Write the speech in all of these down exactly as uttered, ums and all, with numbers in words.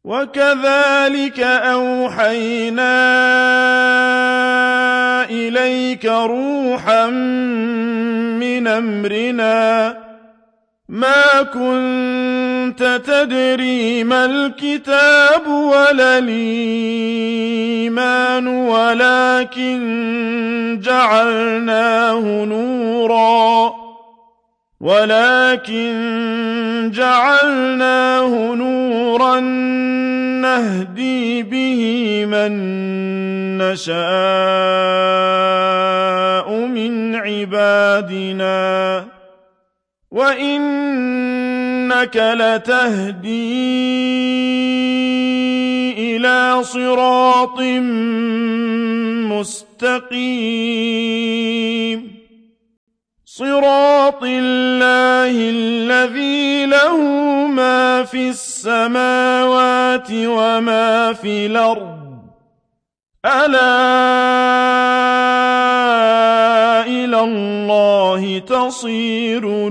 وكذلك أوحينا إليك روحا من أمرنا ما كنت تدري ما الكتاب ولا الإيمان ولكن جعلناه نورا ولكن جعلناه نورا نهدي به من نشاء من عبادنا وإنك لتهدي إلى صراط مستقيم صراط الله الذي له ما في السماوات وما في الأرض ألا إلى الله تصير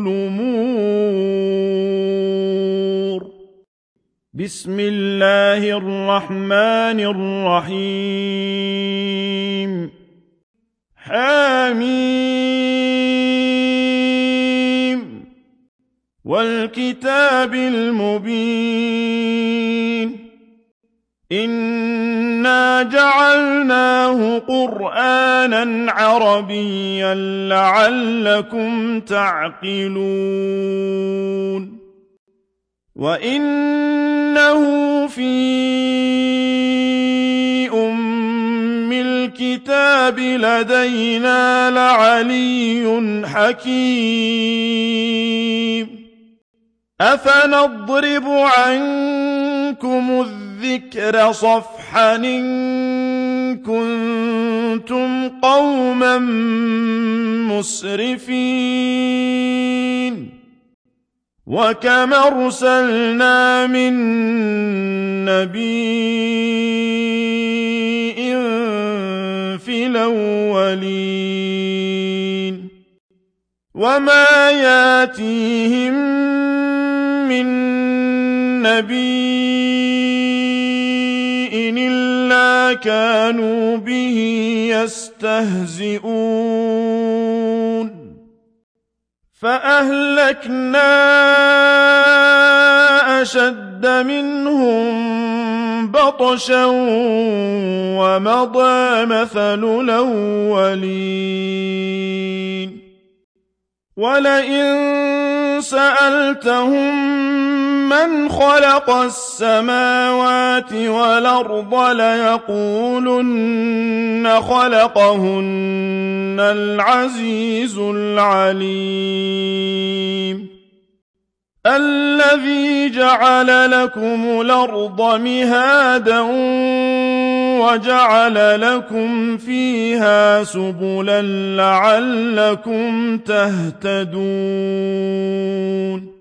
الأمور بسم الله الرحمن الرحيم حميم والكتاب المبين إنا جعلناه قرآنا عربيا لعلكم تعقلون وإنه في أم الكتاب لدينا لعلي حكيم أفنضرب عنكم الذكر صفحا إن كنتم قوما مسرفين وكم أرسلنا من نبي في الأولين وما ياتيهم من نبي إلا كانوا به يستهزئون فأهلكنا أشد منهم بطشا ومضى مثل الأولين ولئن سألتهم من خلق السماوات والأرض ليقولن خلقهن العزيز العليم الذي جعل لكم الأرض مهادا وجعل لكم فيها سبلا لعلكم تهتدون